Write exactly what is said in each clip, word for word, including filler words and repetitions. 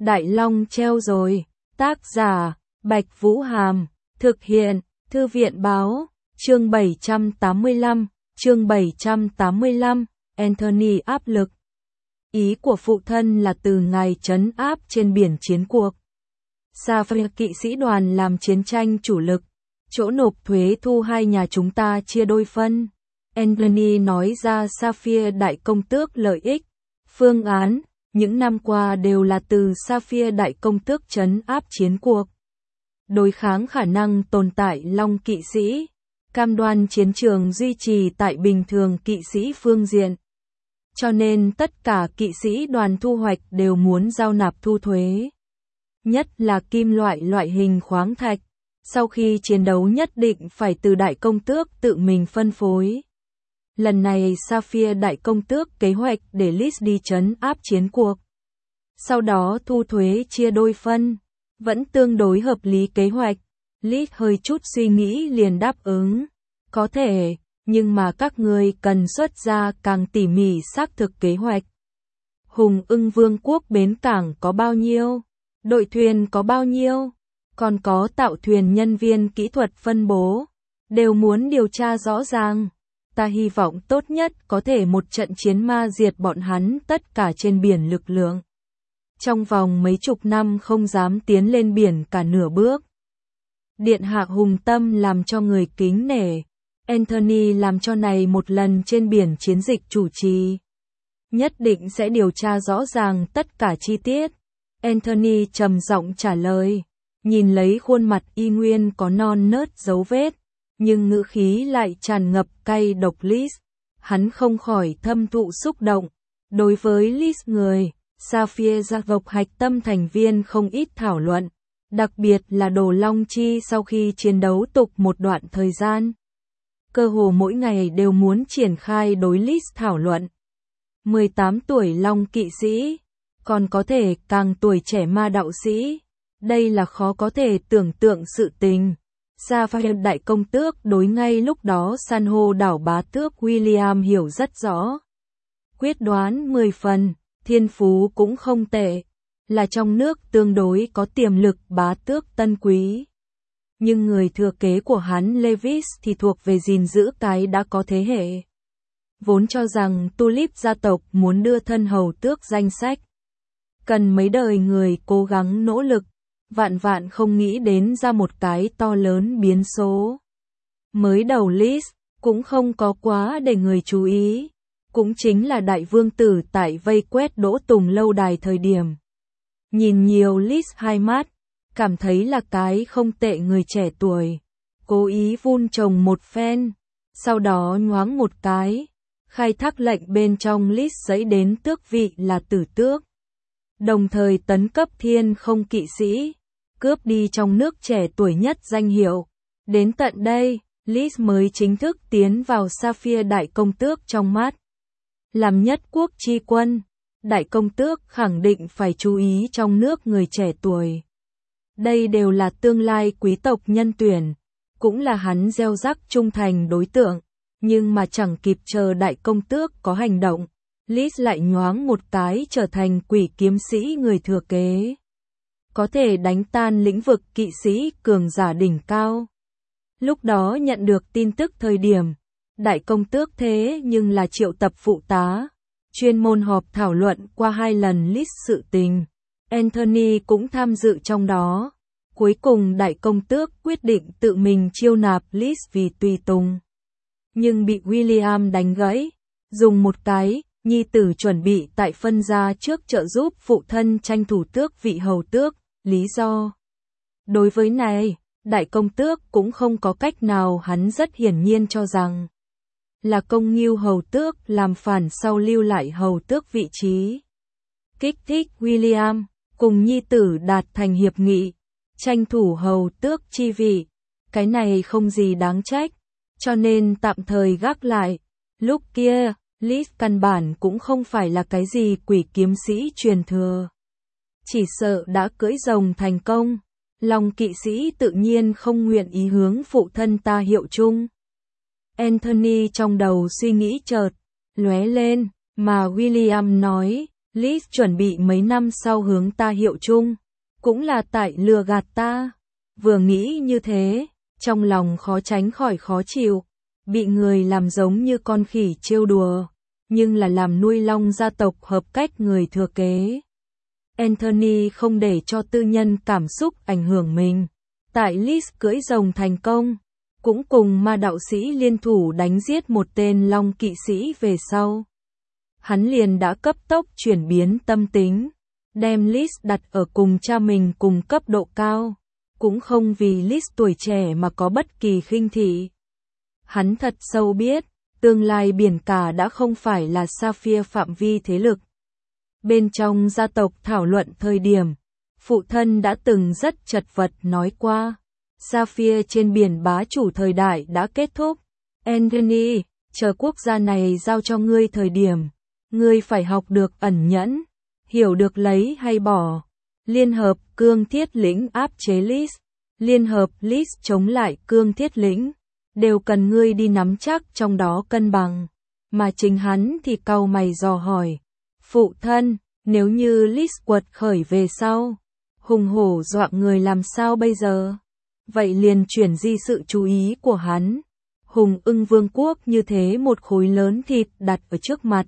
Đại Long treo rồi. Tác giả, Bạch Vũ Hàm. Thực hiện, Thư viện Báo. Chương bảy trăm tám mươi lăm. Chương bảy trăm tám mươi lăm. Anthony áp lực. Ý của phụ thân là từ ngài trấn áp trên biển chiến cuộc. Sapphire kỵ sĩ đoàn làm chiến tranh chủ lực. Chỗ nộp thuế thu hai nhà chúng ta chia đôi phân. Anthony nói ra Sapphire đại công tước lợi ích. Phương án, những năm qua đều là từ Sapphire đại công tước trấn áp chiến cuộc. Đối kháng khả năng tồn tại Long kỵ sĩ. Cam đoan chiến trường duy trì tại bình thường kỵ sĩ phương diện. Cho nên tất cả kỵ sĩ đoàn thu hoạch đều muốn giao nạp thu thuế. Nhất là kim loại loại hình khoáng thạch. Sau khi chiến đấu nhất định phải từ đại công tước tự mình phân phối. Lần này Sapphire đại công tước kế hoạch để Liz đi trấn áp chiến cuộc. Sau đó thu thuế chia đôi phân. Vẫn tương đối hợp lý kế hoạch. Liz hơi chút suy nghĩ liền đáp ứng. Có thể, nhưng mà các ngươi cần xuất ra càng tỉ mỉ xác thực kế hoạch. Hùng Ưng Vương quốc bến cảng có bao nhiêu? Đội thuyền có bao nhiêu? Còn có tạo thuyền nhân viên kỹ thuật phân bố. Đều muốn điều tra rõ ràng. Ta hy vọng tốt nhất có thể một trận chiến ma diệt bọn hắn tất cả trên biển lực lượng. Trong vòng mấy chục năm không dám tiến lên biển cả nửa bước. Điện hạ hùng tâm làm cho người kính nể. Anthony làm cho này một lần trên biển chiến dịch chủ trì. Nhất định sẽ điều tra rõ ràng tất cả chi tiết. Anthony trầm giọng trả lời. Nhìn lấy khuôn mặt y nguyên có non nớt dấu vết. Nhưng ngữ khí lại tràn ngập cay độc Liz. Hắn không khỏi thâm thụ xúc động. Đối với Liz người, Sapphire gia tộc hạch tâm thành viên không ít thảo luận. Đặc biệt là Đồ Long Chi sau khi chiến đấu tục một đoạn thời gian. Cơ hồ mỗi ngày đều muốn triển khai đối Liz thảo luận. mười tám tuổi Long kỵ sĩ, còn có thể càng tuổi trẻ ma đạo sĩ. Đây là khó có thể tưởng tượng sự tình. Sapphire đại công tước đối ngay lúc đó san hô đảo bá tước William hiểu rất rõ. Quyết đoán mười phần, thiên phú cũng không tệ. Là trong nước tương đối có tiềm lực bá tước tân quý. Nhưng người thừa kế của hắn Lewis thì thuộc về gìn giữ cái đã có thế hệ. Vốn cho rằng Tulip gia tộc muốn đưa thân hầu tước danh sách. Cần mấy đời người cố gắng nỗ lực. Vạn vạn không nghĩ đến ra một cái to lớn biến số. Mới đầu Liz cũng không có quá để người chú ý. Cũng chính là đại vương tử tại vây quét Đỗ Tùng lâu đài thời điểm. Nhìn nhiều Liz hai mắt, cảm thấy là cái không tệ người trẻ tuổi. Cố ý vun trồng một phen, sau đó nhoáng một cái. Khai thác lệnh bên trong Liz giấy đến tước vị là tử tước. Đồng thời tấn cấp thiên không kỵ sĩ. Cướp đi trong nước trẻ tuổi nhất danh hiệu. Đến tận đây, Liz mới chính thức tiến vào Sapphire đại công tước trong mắt. Làm nhất quốc chi quân, đại công tước khẳng định phải chú ý trong nước người trẻ tuổi. Đây đều là tương lai quý tộc nhân tuyển, cũng là hắn gieo rắc trung thành đối tượng. Nhưng mà chẳng kịp chờ đại công tước có hành động, Liz lại nhoáng một cái trở thành quỷ kiếm sĩ người thừa kế. Có thể đánh tan lĩnh vực kỵ sĩ cường giả đỉnh cao. Lúc đó nhận được tin tức thời điểm, đại công tước thế nhưng là triệu tập phụ tá, chuyên môn họp thảo luận qua hai lần Liz sự tình. Anthony cũng tham dự trong đó. Cuối cùng đại công tước quyết định tự mình chiêu nạp Liz vì tùy tùng. Nhưng bị William đánh gãy, dùng một cái, nhi tử chuẩn bị tại phân gia trước trợ giúp phụ thân tranh thủ tước vị hầu tước. Lý do. Đối với này, đại công tước cũng không có cách nào, hắn rất hiển nhiên cho rằng là công nghiêu hầu tước làm phản sau lưu lại hầu tước vị trí. Kích thích William, cùng nhi tử đạt thành hiệp nghị, tranh thủ hầu tước chi vị. Cái này không gì đáng trách, cho nên tạm thời gác lại. Lúc kia, Liz căn bản cũng không phải là cái gì quỷ kiếm sĩ truyền thừa. Chỉ sợ đã cưỡi rồng thành công, Long kỵ sĩ tự nhiên không nguyện ý hướng phụ thân ta hiệu chung. Anthony trong đầu suy nghĩ chợt lóe lên, mà William nói, Liz chuẩn bị mấy năm sau hướng ta hiệu chung, cũng là tại lừa gạt ta. Vừa nghĩ như thế, trong lòng khó tránh khỏi khó chịu, bị người làm giống như con khỉ trêu đùa, nhưng là làm nuôi long gia tộc hợp cách người thừa kế. Anthony không để cho tư nhân cảm xúc ảnh hưởng mình. Tại Liz cưỡi rồng thành công, cũng cùng ma đạo sĩ liên thủ đánh giết một tên long kỵ sĩ về sau. Hắn liền đã cấp tốc chuyển biến tâm tính, đem Liz đặt ở cùng cha mình cùng cấp độ cao, cũng không vì Liz tuổi trẻ mà có bất kỳ khinh thị. Hắn thật sâu biết, tương lai biển cả đã không phải là Sapphire phạm vi thế lực. Bên trong gia tộc thảo luận thời điểm, phụ thân đã từng rất chật vật nói qua, Sapphire trên biển bá chủ thời đại đã kết thúc. Anthony, chờ quốc gia này giao cho ngươi thời điểm, ngươi phải học được ẩn nhẫn, hiểu được lấy hay bỏ. Liên hợp Cương Thiết Lĩnh áp chế Liz, liên hợp Liz chống lại Cương Thiết Lĩnh, đều cần ngươi đi nắm chắc trong đó cân bằng. Mà chính hắn thì cau mày dò hỏi, phụ thân, nếu như Liz quật khởi về sau, hùng hổ dọa người làm sao bây giờ? Vậy liền chuyển di sự chú ý của hắn. Hùng Ưng Vương quốc như thế một khối lớn thịt đặt ở trước mặt.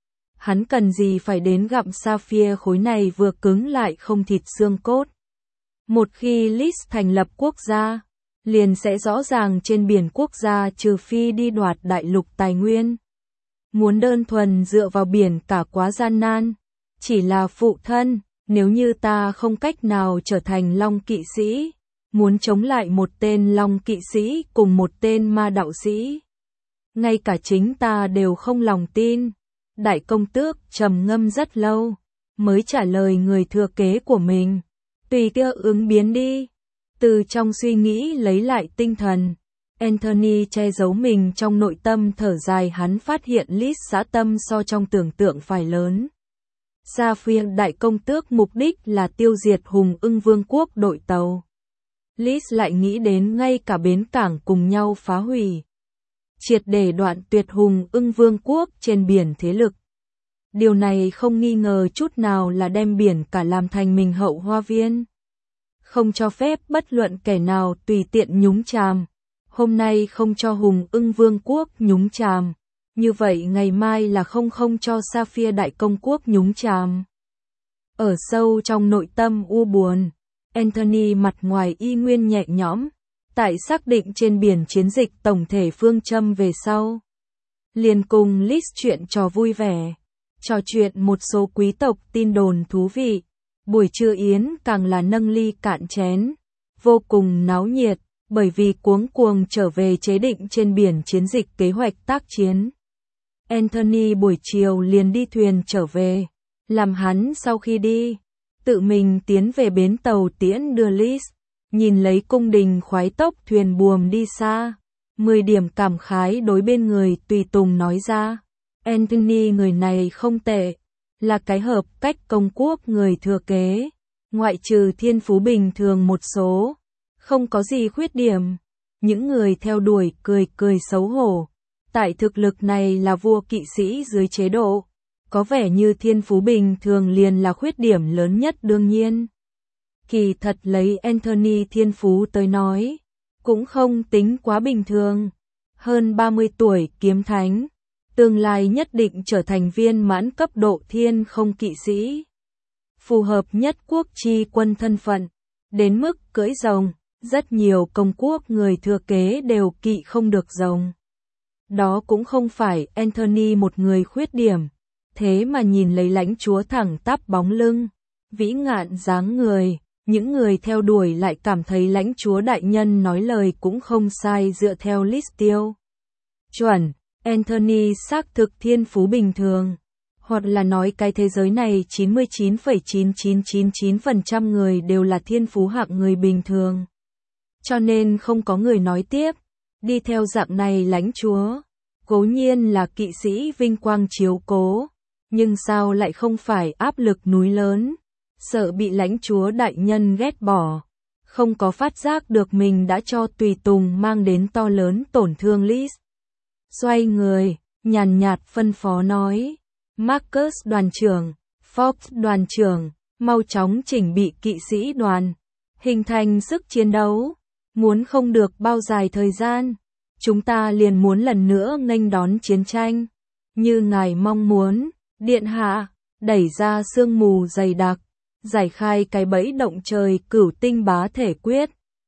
Hắn cần gì phải đến gặm Sapphire khối này vừa cứng lại không thịt xương cốt. Một khi Liz thành lập quốc gia, liền sẽ rõ ràng trên biển quốc gia trừ phi đi đoạt đại lục tài nguyên. Muốn đơn thuần dựa vào biển cả quá gian nan. Chỉ là phụ thân, nếu như ta không cách nào trở thành long kỵ sĩ, muốn chống lại một tên long kỵ sĩ cùng một tên ma đạo sĩ, ngay cả chính ta đều không lòng tin. Đại công tước trầm ngâm rất lâu, mới trả lời người thừa kế của mình, tùy kia ứng biến đi. Từ trong suy nghĩ lấy lại tinh thần, Anthony che giấu mình trong nội tâm thở dài, hắn phát hiện Liz dã tâm so trong tưởng tượng phải lớn. Sapphire đại công tước mục đích là tiêu diệt Hùng Ưng Vương quốc đội tàu. Liz lại nghĩ đến ngay cả bến cảng cùng nhau phá hủy, triệt để đoạn tuyệt Hùng Ưng Vương quốc trên biển thế lực. Điều này không nghi ngờ chút nào là đem biển cả làm thành mình hậu hoa viên. Không cho phép bất luận kẻ nào tùy tiện nhúng chàm. Hôm nay không cho Hùng Ưng Vương quốc nhúng chàm, như vậy ngày mai là không không cho Sapphire đại công quốc nhúng chàm. Ở sâu trong nội tâm u buồn, Anthony mặt ngoài y nguyên nhẹ nhõm, tại xác định trên biển chiến dịch tổng thể phương châm về sau. Liền cùng Liz chuyện trò vui vẻ, trò chuyện một số quý tộc tin đồn thú vị, buổi trưa yến càng là nâng ly cạn chén, vô cùng náo nhiệt, bởi vì cuống cuồng trở về chế định trên biển chiến dịch kế hoạch tác chiến. Anthony buổi chiều liền đi thuyền trở về, làm hắn sau khi đi, tự mình tiến về bến tàu tiễn đưa Liz, nhìn lấy cung đình khoái tốc thuyền buồm đi xa, mười điểm cảm khái đối bên người tùy tùng nói ra. Anthony người này không tệ, là cái hợp cách công quốc người thừa kế, ngoại trừ thiên phú bình thường một số, không có gì khuyết điểm. Những người theo đuổi cười cười xấu hổ, tại thực lực này là vua kỵ sĩ dưới chế độ, có vẻ như thiên phú bình thường liền là khuyết điểm lớn nhất đương nhiên. Kỳ thật lấy Anthony thiên phú tới nói, cũng không tính quá bình thường. Hơn ba mươi tuổi kiếm thánh, tương lai nhất định trở thành viên mãn cấp độ thiên không kỵ sĩ. Phù hợp nhất quốc chi quân thân phận, đến mức cưỡi rồng, rất nhiều công quốc người thừa kế đều kỵ không được rồng. Đó cũng không phải Anthony một người khuyết điểm, thế mà nhìn lấy lãnh chúa thẳng tắp bóng lưng, vĩ ngạn dáng người, những người theo đuổi lại cảm thấy lãnh chúa đại nhân nói lời cũng không sai dựa theo list tiêu chuẩn. Anthony xác thực thiên phú bình thường, hoặc là nói cái thế giới này chín mươi chín phẩy chín chín chín chín phần trăm người đều là thiên phú hạng người bình thường. Cho nên không có người nói tiếp, đi theo dạng này lãnh chúa, cố nhiên là kỵ sĩ vinh quang chiếu cố, nhưng sao lại không phải áp lực núi lớn, sợ bị lãnh chúa đại nhân ghét bỏ, không có phát giác được mình đã cho tùy tùng mang đến to lớn tổn thương. Liz xoay người, nhàn nhạt phân phó nói, Marcus đoàn trưởng, Fox đoàn trưởng, mau chóng chỉnh bị kỵ sĩ đoàn, hình thành sức chiến đấu. Muốn không được bao dài thời gian, chúng ta liền muốn lần nữa nghênh đón chiến tranh. Như ngài mong muốn, điện hạ, đẩy ra sương mù dày đặc, giải khai cái bẫy động trời cửu tinh bá thể quyết.